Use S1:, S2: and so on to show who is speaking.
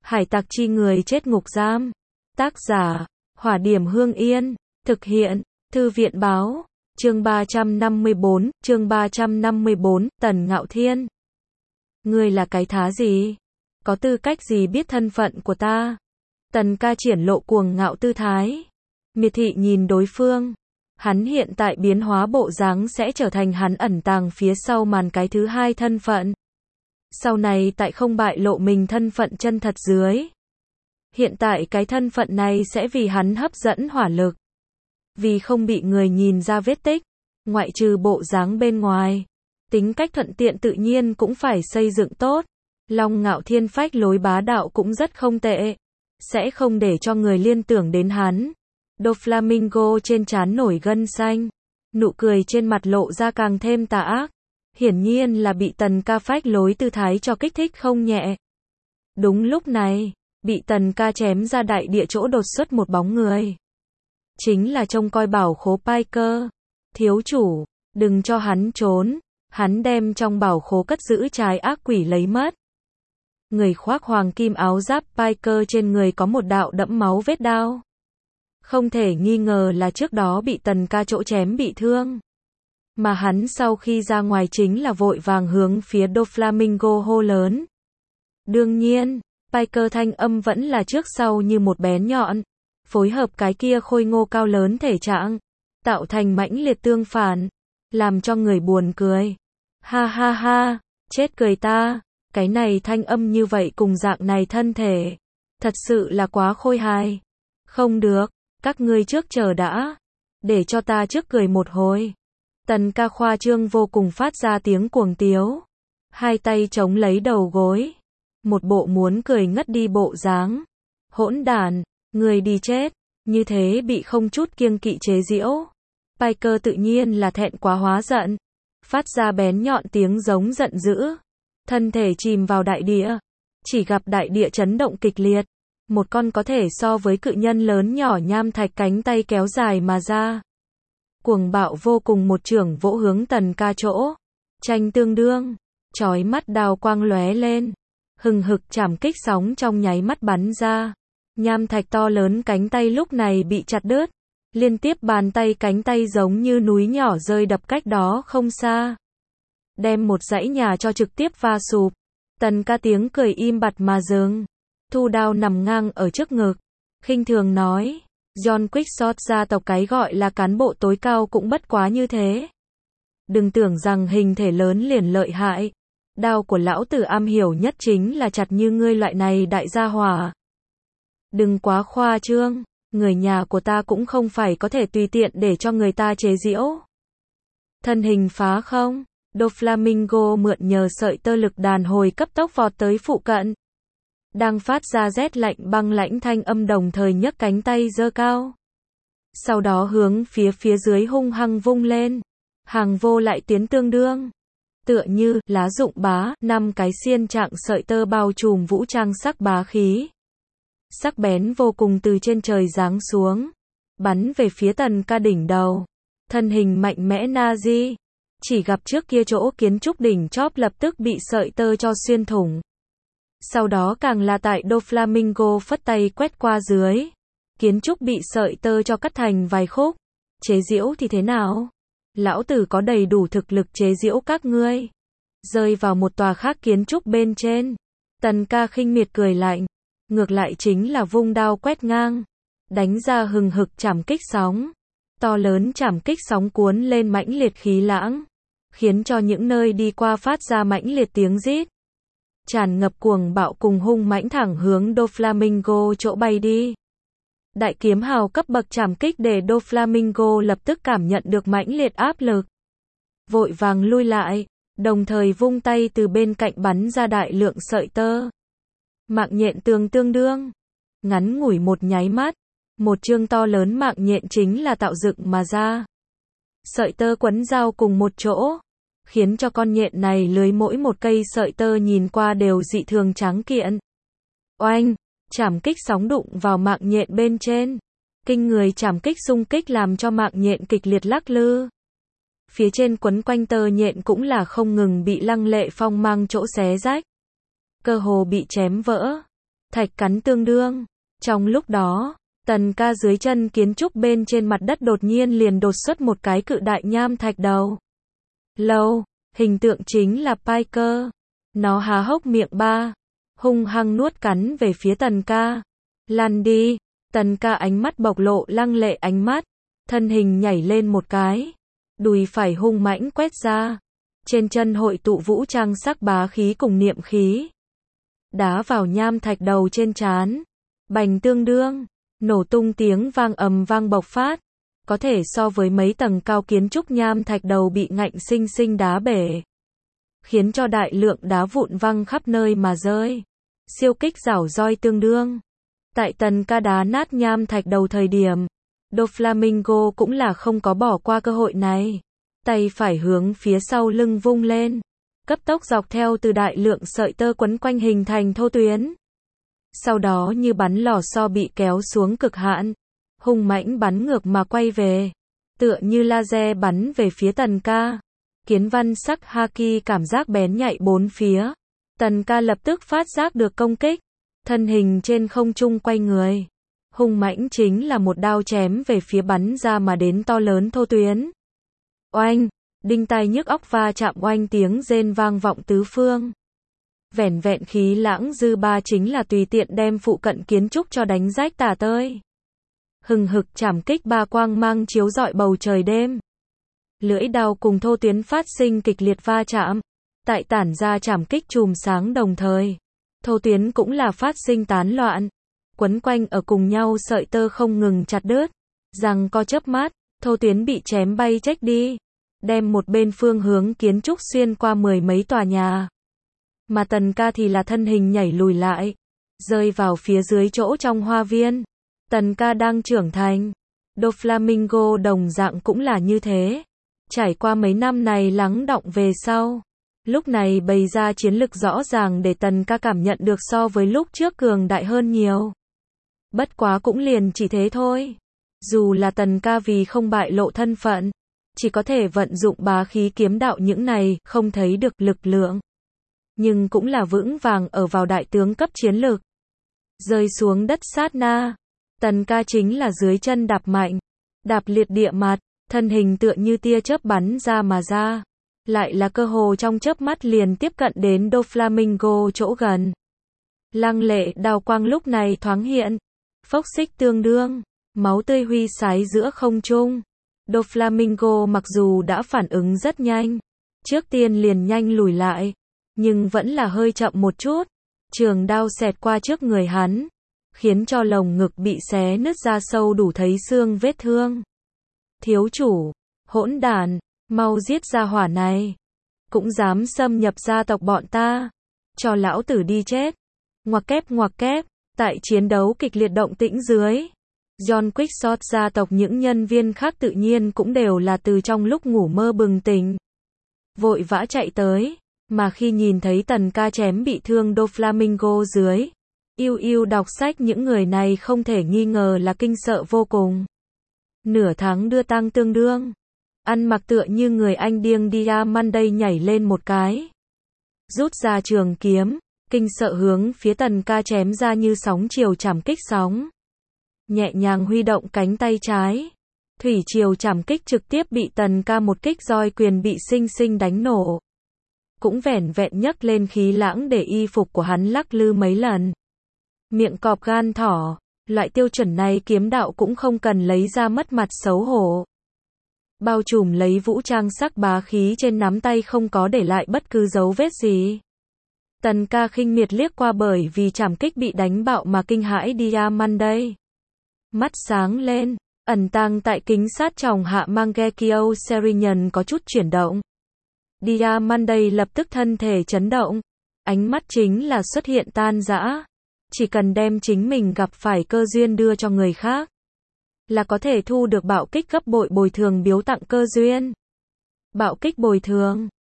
S1: Hải tặc chi người chết ngục giam. Tác giả, Hỏa Điểm Hương Yên. Thực hiện, Thư viện Báo. Chương 354, Tần Ngạo Thiên. Ngươi là cái thá gì? Có tư cách gì biết thân phận của ta? Tần ca triển lộ cuồng ngạo tư thái. Miệt thị nhìn đối phương. Hắn hiện tại biến hóa bộ dáng sẽ trở thành hắn ẩn tàng phía sau màn cái thứ hai thân phận. Sau này tại không bại lộ mình thân phận chân thật dưới. Hiện tại cái thân phận này sẽ vì hắn hấp dẫn hỏa lực. Vì không bị người nhìn ra vết tích, ngoại trừ bộ dáng bên ngoài. Tính cách thuận tiện tự nhiên cũng phải xây dựng tốt. Long Ngạo Thiên phách lối bá đạo cũng rất không tệ. Sẽ không để cho người liên tưởng đến hắn. Doflamingo trên trán nổi gân xanh. Nụ cười trên mặt lộ ra càng thêm tà ác. Hiển nhiên là bị Tần ca phách lối tư thái cho kích thích không nhẹ. Đúng lúc này, bị Tần ca chém ra đại địa chỗ đột xuất một bóng người. Chính là trông coi bảo khố Piker. Thiếu chủ, đừng cho hắn trốn. Hắn đem trong bảo khố cất giữ trái ác quỷ lấy mất. Người khoác hoàng kim áo giáp Piker trên người có một đạo đẫm máu vết đao. Không thể nghi ngờ là trước đó bị Tần ca chỗ chém bị thương. Mà hắn sau khi ra ngoài chính là vội vàng hướng phía Doflamingo hô lớn. Đương nhiên, Piker thanh âm vẫn là trước sau như một bén nhọn. Phối hợp cái kia khôi ngô cao lớn thể trạng. Tạo thành mãnh liệt tương phản. Làm cho người buồn cười. Ha ha ha, chết cười ta. Cái này thanh âm như vậy cùng dạng này thân thể. Thật sự là quá khôi hài. Không được, các ngươi trước chờ đã. Để cho ta trước cười một hồi. Tần ca khoa trương vô cùng phát ra tiếng cuồng tiếu. Hai tay chống lấy đầu gối. Một bộ muốn cười ngất đi bộ dáng. Hỗn đản, người đi chết. Như thế bị không chút kiêng kỵ chế giễu. Piker tự nhiên là thẹn quá hóa giận. Phát ra bén nhọn tiếng giống giận dữ. Thân thể chìm vào đại địa. Chỉ gặp đại địa chấn động kịch liệt. Một con có thể so với cự nhân lớn nhỏ nham thạch cánh tay kéo dài mà ra. Cuồng bạo vô cùng một chưởng vỗ hướng Tần ca chỗ. Tranh tương đương. Chói mắt đào quang lóe lên. Hừng hực chảm kích sóng trong nháy mắt bắn ra. Nham thạch to lớn cánh tay lúc này bị chặt đứt. Liên tiếp bàn tay cánh tay giống như núi nhỏ rơi đập cách đó không xa. Đem một dãy nhà cho trực tiếp va sụp. Tần ca tiếng cười im bặt mà dừng. Thu đao nằm ngang ở trước ngực. Khinh thường nói. John Quickshot gia tộc cái gọi là cán bộ tối cao cũng bất quá như thế. Đừng tưởng rằng hình thể lớn liền lợi hại. Đao của lão tử am hiểu nhất chính là chặt như ngươi loại này đại gia hỏa. Đừng quá khoa trương. Người nhà của ta cũng không phải có thể tùy tiện để cho người ta chế giễu. Thân hình phá không. Doflamingo mượn nhờ sợi tơ lực đàn hồi cấp tốc vọt tới phụ cận. Đang phát ra rét lạnh băng lãnh thanh âm đồng thời nhấc cánh tay giơ cao. Sau đó hướng phía dưới hung hăng vung lên. Hàng vô lại tiến tương đương. Tựa như lá rụng bá, 5 cái xiên trạng sợi tơ bao trùm vũ trang sắc bá khí. Sắc bén vô cùng từ trên trời giáng xuống. Bắn về phía Tần ca đỉnh đầu. Thân hình mạnh mẽ Nazi. Chỉ gặp trước kia chỗ kiến trúc đỉnh chóp lập tức bị sợi tơ cho xuyên thủng. Sau đó càng là tại Doflamingo phất tay quét qua dưới. Kiến trúc bị sợi tơ cho cắt thành vài khúc. Chế giễu thì thế nào? Lão tử có đầy đủ thực lực chế giễu các ngươi. Rơi vào một tòa khác kiến trúc bên trên. Tần ca khinh miệt cười lạnh. Ngược lại chính là vung đao quét ngang. Đánh ra hừng hực chảm kích sóng. To lớn chảm kích sóng cuốn lên mãnh liệt khí lãng. Khiến cho những nơi đi qua phát ra mãnh liệt tiếng rít. Tràn ngập cuồng bạo cùng hung mãnh thẳng hướng Doflamingo chỗ bay đi. Đại kiếm hào cấp bậc chảm kích để Doflamingo lập tức cảm nhận được mãnh liệt áp lực. Vội vàng lui lại, đồng thời vung tay từ bên cạnh bắn ra đại lượng sợi tơ. Mạng nhện tương đương. Ngắn ngủi một nháy mắt, một chương to lớn mạng nhện chính là tạo dựng mà ra. Sợi tơ quấn giao cùng một chỗ. Khiến cho con nhện này lưới mỗi một cây sợi tơ nhìn qua đều dị thường tráng kiện. Oanh, chảm kích sóng đụng vào mạng nhện bên trên. Kinh người chảm kích xung kích làm cho mạng nhện kịch liệt lắc lư. Phía trên quấn quanh tơ nhện cũng là không ngừng bị lăng lệ phong mang chỗ xé rách. Cơ hồ bị chém vỡ. thạch cắn tương đương. Trong lúc đó, Tần ca dưới chân kiến trúc bên trên mặt đất đột nhiên liền đột xuất một cái cự đại nham thạch đầu lâu, hình tượng chính là Piker. Nó há hốc miệng hung hăng nuốt cắn về phía Tần ca. Lăn đi. Tần ca ánh mắt bộc lộ lăng lệ ánh mắt, thân hình nhảy lên một cái, đùi phải hung mãnh quét ra, trên chân hội tụ vũ trang sắc bá khí cùng niệm khí, đá vào nham thạch đầu trên trán, bành tương đương, nổ tung tiếng vang ầm vang bộc phát, có thể so với mấy tầng cao kiến trúc nham thạch đầu bị ngạnh sinh sinh đá bể, khiến cho đại lượng đá vụn văng khắp nơi mà rơi. Siêu kích giảo roi tương đương. Tại Tần ca đá nát nham thạch đầu thời điểm, Doflamingo cũng là không có bỏ qua cơ hội này. Tay phải hướng phía sau lưng vung lên, cấp tốc dọc theo từ đại lượng sợi tơ quấn quanh hình thành thô tuyến. Sau đó như bắn lò xo bị kéo xuống cực hạn, hung mãnh bắn ngược mà quay về, tựa như laser bắn về phía Tần ca. Kiến văn sắc haki cảm giác bén nhạy bốn phía. Tần ca lập tức phát giác được công kích, thân hình trên không trung quay người. Hung mãnh chính là một đao chém về phía bắn ra mà đến to lớn thô tuyến. Oanh, đinh tai nhức óc va chạm oanh tiếng rên vang vọng tứ phương. Vẻn vẹn khí lãng dư ba chính là tùy tiện đem phụ cận kiến trúc cho đánh rách tả tơi. Hừng hực chảm kích ba quang mang chiếu rọi bầu trời đêm. Lưỡi đao cùng thô tuyến phát sinh kịch liệt va chạm, tại tản ra chảm kích chùm sáng đồng thời. Thô tuyến cũng là phát sinh tán loạn, quấn quanh ở cùng nhau sợi tơ không ngừng chặt đứt, rằng co chớp mắt, thô tuyến bị chém bay trách đi, đem một bên phương hướng kiến trúc xuyên qua mười mấy tòa nhà. Mà Tần ca thì là thân hình nhảy lùi lại, rơi vào phía dưới chỗ trong hoa viên. Tần ca đang trưởng thành, Doflamingo đồng dạng cũng là như thế. Trải qua mấy năm này lắng đọng về sau, lúc này bày ra chiến lực rõ ràng để Tần ca cảm nhận được so với lúc trước cường đại hơn nhiều. Bất quá cũng liền chỉ thế thôi. Dù là Tần ca vì không bại lộ thân phận, chỉ có thể vận dụng bá khí kiếm đạo những này không thấy được lực lượng, nhưng cũng là vững vàng ở vào đại tướng cấp chiến lực. Rơi xuống đất sát na, Tần ca chính là dưới chân đạp mạnh, đạp liệt địa mặt, thân hình tựa như tia chớp bắn ra mà ra, lại là cơ hồ trong chớp mắt liền tiếp cận đến Doflamingo chỗ gần. Lăng lệ đao quang lúc này thoáng hiện, phốc xích tương đương, máu tươi huy sái giữa không trung. Doflamingo mặc dù đã phản ứng rất nhanh, trước tiên liền nhanh lùi lại, nhưng vẫn là hơi chậm một chút. Trường đao xẹt qua trước người hắn, khiến cho lồng ngực bị xé nứt ra sâu đủ thấy xương vết thương. Thiếu chủ, hỗn đản, mau giết gia hỏa này. Cũng dám xâm nhập gia tộc bọn ta. Cho lão tử đi chết. Ngoặc kép, tại chiến đấu kịch liệt động tĩnh dưới. John Quickshot gia tộc những nhân viên khác tự nhiên cũng đều là từ trong lúc ngủ mơ bừng tỉnh. Vội vã chạy tới, mà khi nhìn thấy Tần ca chém bị thương Doflamingo dưới. Yêu đọc sách những người này không thể nghi ngờ là kinh sợ vô cùng. Nửa tháng đưa tang tương đương. Ăn mặc tựa như người anh điên Diamante nhảy lên một cái. Rút ra trường kiếm, kinh sợ hướng phía Tần ca chém ra như sóng chiều chảm kích sóng. Nhẹ nhàng huy động cánh tay trái. Thủy chiều chảm kích trực tiếp bị Tần ca một kích roi quyền bị sinh sinh đánh nổ. Cũng vẻn vẹn nhấc lên khí lãng để y phục của hắn lắc lư mấy lần. Miệng cọp gan thỏ, loại tiêu chuẩn này kiếm đạo cũng không cần lấy ra mất mặt xấu hổ. Bao trùm lấy vũ trang sắc bá khí trên nắm tay không có để lại bất cứ dấu vết gì. Tần ca khinh miệt liếc qua bởi vì chảm kích bị đánh bạo mà kinh hãi Diamante. Mắt sáng lên, ẩn tàng tại kính sát tròng hạ Mangekyo Serenian có chút chuyển động. Diamante lập tức thân thể chấn động, ánh mắt chính là xuất hiện tan rã. Chỉ cần đem chính mình gặp phải cơ duyên đưa cho người khác, là có thể thu được bạo kích gấp bội bồi thường biếu tặng cơ duyên. Bạo kích bồi thường,